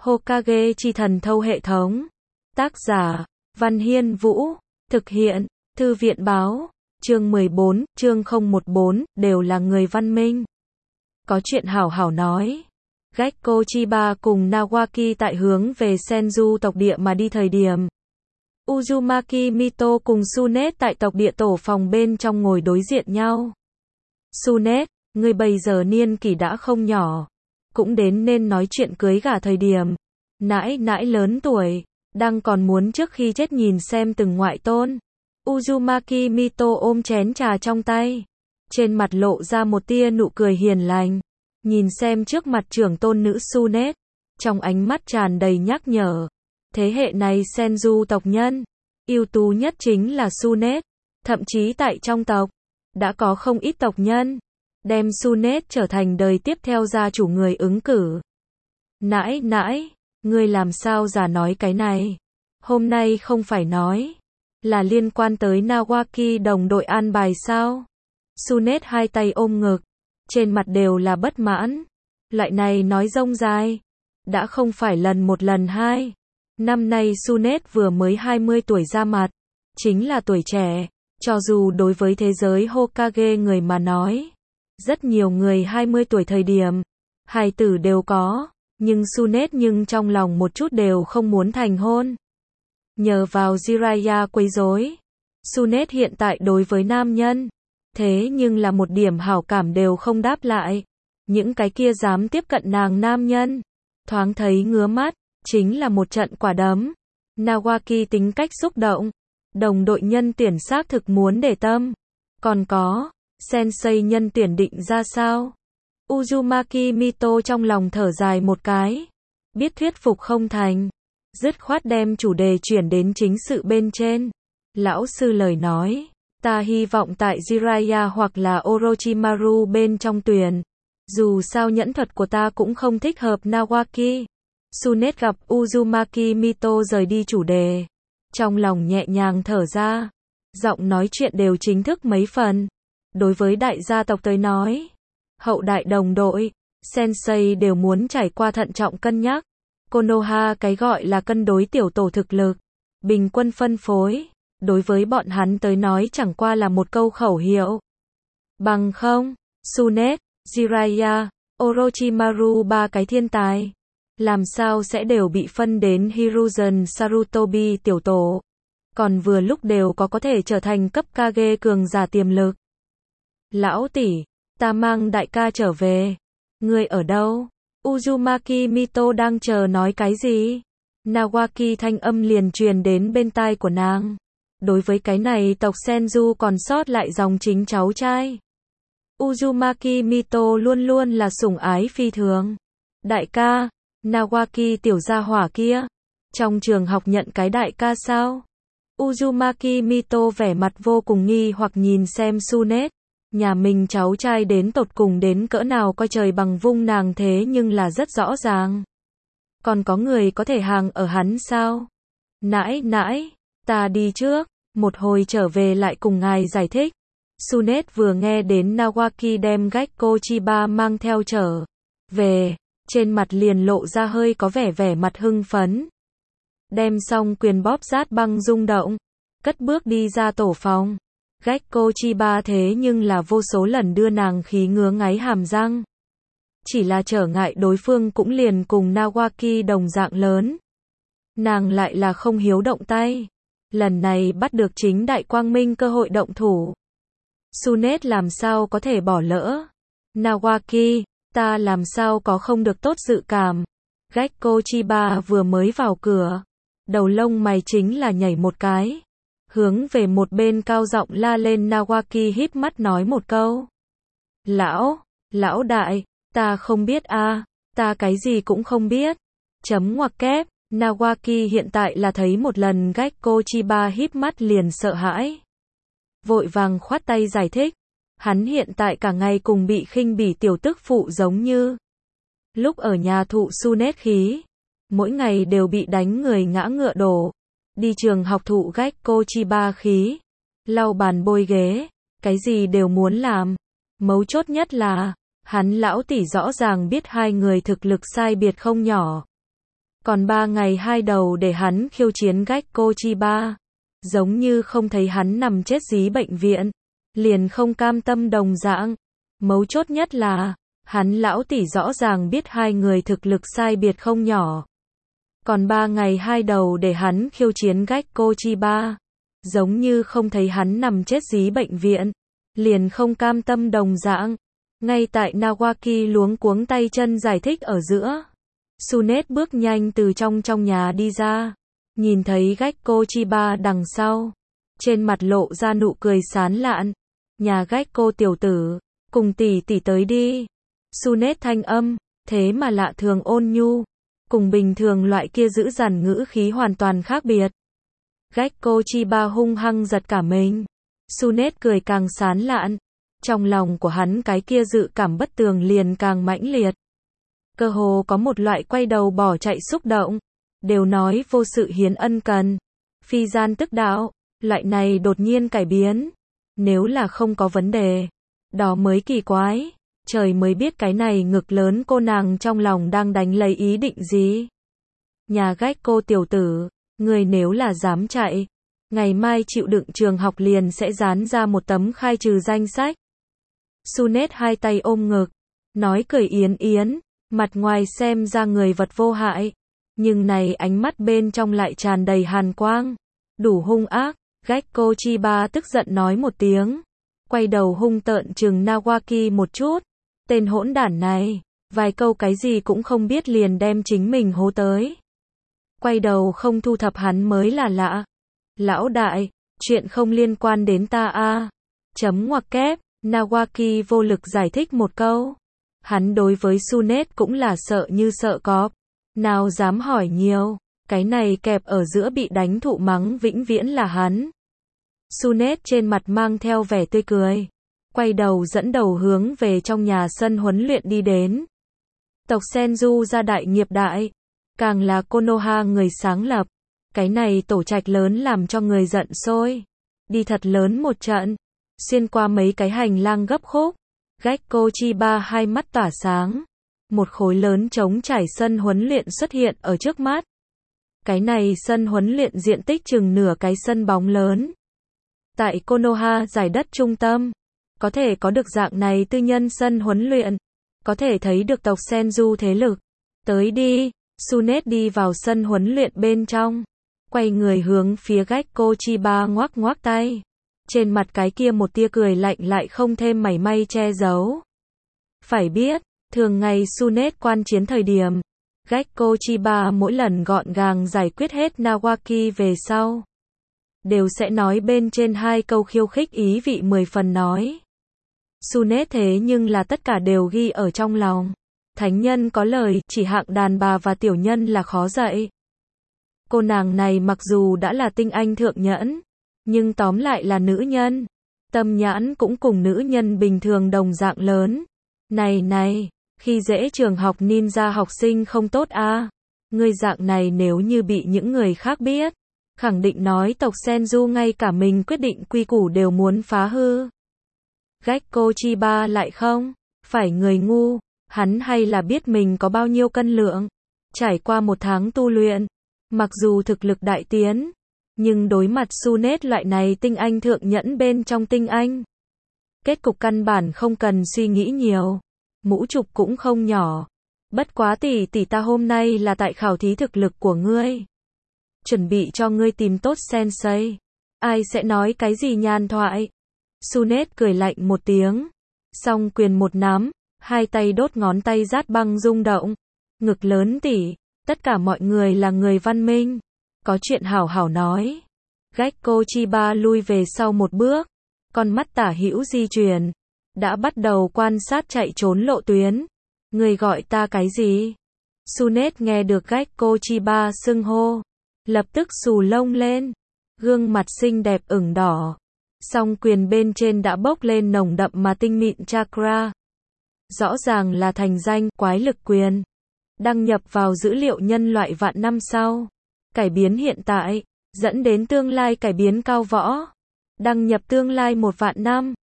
Hokage chi thần thâu hệ thống. Tác giả, Văn Hiên Vũ. Thực hiện, Thư viện báo. Chương 14, chương 014, đều là người văn minh. Có chuyện hảo hảo nói. Gekko Chiba cùng Nawaki tại hướng về Senju tộc địa mà đi thời điểm. Uzumaki Mito cùng Tsunet tại tộc địa tổ phòng bên trong ngồi đối diện nhau. Tsunet, ngươi bây giờ niên kỷ đã không nhỏ. Cũng đến nên nói chuyện cưới gả thời điểm. Nãi nãi lớn tuổi, đang còn muốn trước khi chết nhìn xem từng ngoại tôn. Uzumaki Mito ôm chén trà trong tay. Trên mặt lộ ra một tia nụ cười hiền lành. Nhìn xem trước mặt trưởng tôn nữ Tsunet. Trong ánh mắt tràn đầy nhắc nhở. Thế hệ này Senju tộc nhân. Ưu tú nhất chính là Tsunet. Thậm chí tại trong tộc. Đã có không ít tộc nhân. Đem Tsunet trở thành đời tiếp theo gia chủ người ứng cử. Nãi nãi, ngươi làm sao giả nói cái này? Hôm nay không phải nói. Là liên quan tới Nawaki đồng đội an bài sao? Tsunet hai tay ôm ngực. Trên mặt đều là bất mãn. Loại này nói rông dài. Đã không phải lần một lần hai. Năm nay Tsunet vừa mới 20 tuổi ra mặt. Chính là tuổi trẻ. Cho dù đối với thế giới Hokage người mà nói. Rất nhiều người 20 tuổi thời điểm. Hài tử đều có. Nhưng Tsunet nhưng trong lòng một chút đều không muốn thành hôn. Nhờ vào Jiraiya quấy rối. Tsunet hiện tại đối với nam nhân. Thế nhưng là một điểm hảo cảm đều không đáp lại. Những cái kia dám tiếp cận nàng nam nhân. Thoáng thấy ngứa mắt. Chính là một trận quả đấm. Nawaki tính cách xúc động. Đồng đội nhân tuyển xác thực muốn để tâm. Còn có. Sensei nhân tuyển định ra sao? Uzumaki Mito trong lòng thở dài một cái. Biết thuyết phục không thành. Dứt khoát đem chủ đề chuyển đến chính sự bên trên. Lão sư lời nói. Ta hy vọng tại Jiraiya hoặc là Orochimaru bên trong tuyển. Dù sao nhẫn thuật của ta cũng không thích hợp Nawaki. Tsunet gặp Uzumaki Mito rời đi chủ đề. Trong lòng nhẹ nhàng thở ra. Giọng nói chuyện đều chính thức mấy phần. Đối với đại gia tộc tới nói. Hậu đại đồng đội. Sensei đều muốn trải qua thận trọng cân nhắc. Konoha cái gọi là cân đối tiểu tổ thực lực. Bình quân phân phối. Đối với bọn hắn tới nói chẳng qua là một câu khẩu hiệu. Bằng không, Tsunet, Jiraiya, Orochimaru ba cái thiên tài. Làm sao sẽ đều bị phân đến Hiruzen Sarutobi tiểu tổ. Còn vừa lúc đều có thể trở thành cấp Kage cường giả tiềm lực. Lão tỷ, ta mang đại ca trở về. Ngươi ở đâu? Uzumaki Mito đang chờ nói cái gì? Nawaki thanh âm liền truyền đến bên tai của nàng. Đối với cái này tộc Senju còn sót lại dòng chính cháu trai. Uzumaki Mito luôn luôn là sủng ái phi thường. Đại ca, Nawaki tiểu gia hỏa kia. Trong trường học nhận cái đại ca sao? Uzumaki Mito vẻ mặt vô cùng nghi hoặc nhìn xem Tsunet. Nhà mình cháu trai đến tột cùng đến cỡ nào coi trời bằng vung nàng thế nhưng là rất rõ ràng. Còn có người có thể hàng ở hắn sao? Nãi nãi, ta đi trước, một hồi trở về lại cùng ngài giải thích. Tsunet vừa nghe đến Nawaki đem Gekko Chiba mang theo trở về, trên mặt liền lộ ra hơi có vẻ mặt hưng phấn. Đem xong quyền bóp rát băng rung động, cất bước đi ra tổ phòng. Gekko Chiba thế nhưng là vô số lần đưa nàng khí ngứa ngáy hàm răng. Chỉ là trở ngại đối phương cũng liền cùng Nawaki đồng dạng lớn. Nàng lại là không hiếu động tay. Lần này bắt được chính đại quang minh cơ hội động thủ. Tsunet làm sao có thể bỏ lỡ. Nawaki, ta làm sao có không được tốt dự cảm. Gekko Chiba vừa mới vào cửa. Đầu lông mày chính là nhảy một cái. Hướng về một bên cao giọng la lên. Nawaki híp mắt nói một câu. Lão đại, ta không biết a, ta cái gì cũng không biết. Chấm ngoặc kép, Nawaki hiện tại là thấy một lần Gekko Chiba híp mắt liền sợ hãi. Vội vàng khoát tay giải thích. Hắn hiện tại cả ngày cùng bị khinh bỉ tiểu tức phụ giống như. Lúc ở nhà thụ Tsunet khí. Mỗi ngày đều bị đánh người ngã ngựa đổ. Đi trường học thụ Gekko Chiba khí. Lau bàn bôi ghế. Cái gì đều muốn làm. Mấu chốt nhất là. Hắn lão tỷ rõ ràng biết hai người thực lực sai biệt không nhỏ. Còn 3 ngày 2 đầu để hắn khiêu chiến Gekko Chiba. Giống như không thấy hắn nằm chết dí bệnh viện. Liền không cam tâm đồng dạng. Mấu chốt nhất là, hắn lão tỷ rõ ràng biết hai người thực lực sai biệt không nhỏ. Còn 3 ngày 2 đầu để hắn khiêu chiến Gekko Chiba. Giống như không thấy hắn nằm chết dí bệnh viện. Liền không cam tâm đồng dạng. Ngay tại Nawaki luống cuống tay chân giải thích ở giữa. Sunet bước nhanh từ trong nhà đi ra. Nhìn thấy Gekko Chiba đằng sau. Trên mặt lộ ra nụ cười sán lạn. Nhà Gekko tiểu tử, cùng tỷ tỷ tới đi. Sunet thanh âm, thế mà lạ thường ôn nhu. Cùng bình thường loại kia giữ dằn ngữ khí hoàn toàn khác biệt. Gekko Chiba hung hăng giật cả mình. Sunet cười càng sán lạn. Trong lòng của hắn cái kia dự cảm bất tường liền càng mãnh liệt. Cơ hồ có một loại quay đầu bỏ chạy xúc động. Đều nói vô sự hiến ân cần. Phi gian tức đạo. Loại này đột nhiên cải biến. Nếu là không có vấn đề. Đó mới kỳ quái. Trời mới biết cái này ngực lớn cô nàng trong lòng đang đánh lấy ý định gì. Nhà Gekko tiểu tử. Người nếu là dám chạy. Ngày mai chịu đựng trường học liền sẽ dán ra một tấm khai trừ danh sách. Sunet hai tay ôm ngực. Nói cười yến yến. Mặt ngoài xem ra người vật vô hại. Nhưng này ánh mắt bên trong lại tràn đầy hàn quang. Đủ hung ác. Gekko Chiba tức giận nói một tiếng. Quay đầu hung tợn trừng Nawaki một chút. Tên hỗn đản này. Vài câu cái gì cũng không biết liền đem chính mình hố tới. Quay đầu không thu thập hắn mới là lạ. Lão đại, chuyện không liên quan đến ta a. Chấm ngoặc kép. Nawaki vô lực giải thích một câu. Hắn đối với Sunet cũng là sợ như sợ cọp. Nào dám hỏi nhiều. Cái này kẹp ở giữa bị đánh thụ mắng vĩnh viễn là hắn. Sunet trên mặt mang theo vẻ tươi cười. Quay đầu dẫn đầu hướng về trong nhà sân huấn luyện đi đến. Tộc Senju gia đại nghiệp đại. Càng là Konoha người sáng lập. Cái này tổ trạch lớn làm cho người giận sôi. Đi thật lớn một trận. Xuyên qua mấy cái hành lang gấp khúc. Gekko Chiba hai mắt tỏa sáng. Một khối lớn trống trải sân huấn luyện xuất hiện ở trước mắt. Cái này sân huấn luyện diện tích chừng nửa cái sân bóng lớn. Tại Konoha giải đất trung tâm. Có thể có được dạng này tư nhân sân huấn luyện. Có thể thấy được tộc Senju thế lực. Tới đi. Sunet đi vào sân huấn luyện bên trong. Quay người hướng phía Gekko Chiba ngoắc ngoắc tay. Trên mặt cái kia một tia cười lạnh lại không thêm mảy may che giấu. Phải biết, thường ngày Sunet quan chiến thời điểm. Gekko Chiba mỗi lần gọn gàng giải quyết hết Nawaki về sau. Đều sẽ nói bên trên hai câu khiêu khích ý vị 10 phần nói. Sunet thế nhưng là tất cả đều ghi ở trong lòng. Thánh nhân có lời, chỉ hạng đàn bà và tiểu nhân là khó dạy. Cô nàng này mặc dù đã là tinh anh thượng nhẫn, nhưng tóm lại là nữ nhân. Tâm nhãn cũng cùng nữ nhân bình thường đồng dạng lớn. Này, khi dễ trường học ninja học sinh không tốt a. Ngươi dạng này nếu như bị những người khác biết, khẳng định nói tộc Senju ngay cả mình quyết định quy củ đều muốn phá hư. Gekko Chiba lại không, phải người ngu, hắn hay là biết mình có bao nhiêu cân lượng. Trải qua một tháng tu luyện, mặc dù thực lực đại tiến, nhưng đối mặt Sunet loại này tinh anh thượng nhẫn bên trong tinh anh. Kết cục căn bản không cần suy nghĩ nhiều. Mũ trục cũng không nhỏ. Bất quá tỷ ta hôm nay là tại khảo thí thực lực của ngươi. Chuẩn bị cho ngươi tìm tốt sensei. Ai sẽ nói cái gì nhàn thoại. Sunet cười lạnh một tiếng. Song quyền một nắm. Hai tay đốt ngón tay rát băng rung động. Ngực lớn tỷ. Tất cả mọi người là người văn minh. Có chuyện hảo hảo nói. Gekko Chiba lui về sau một bước. Con mắt tả hữu di chuyển. Đã bắt đầu quan sát chạy trốn lộ tuyến. Người gọi ta cái gì? Sunet nghe được Gekko Chiba xưng hô. Lập tức xù lông lên. Gương mặt xinh đẹp ửng đỏ. Song quyền bên trên đã bốc lên nồng đậm mà tinh mịn chakra. Rõ ràng là thành danh quái lực quyền. Đăng nhập vào dữ liệu nhân loại vạn năm sau. Cải biến hiện tại. Dẫn đến tương lai cải biến cao võ. Đăng nhập tương lai 1 vạn năm.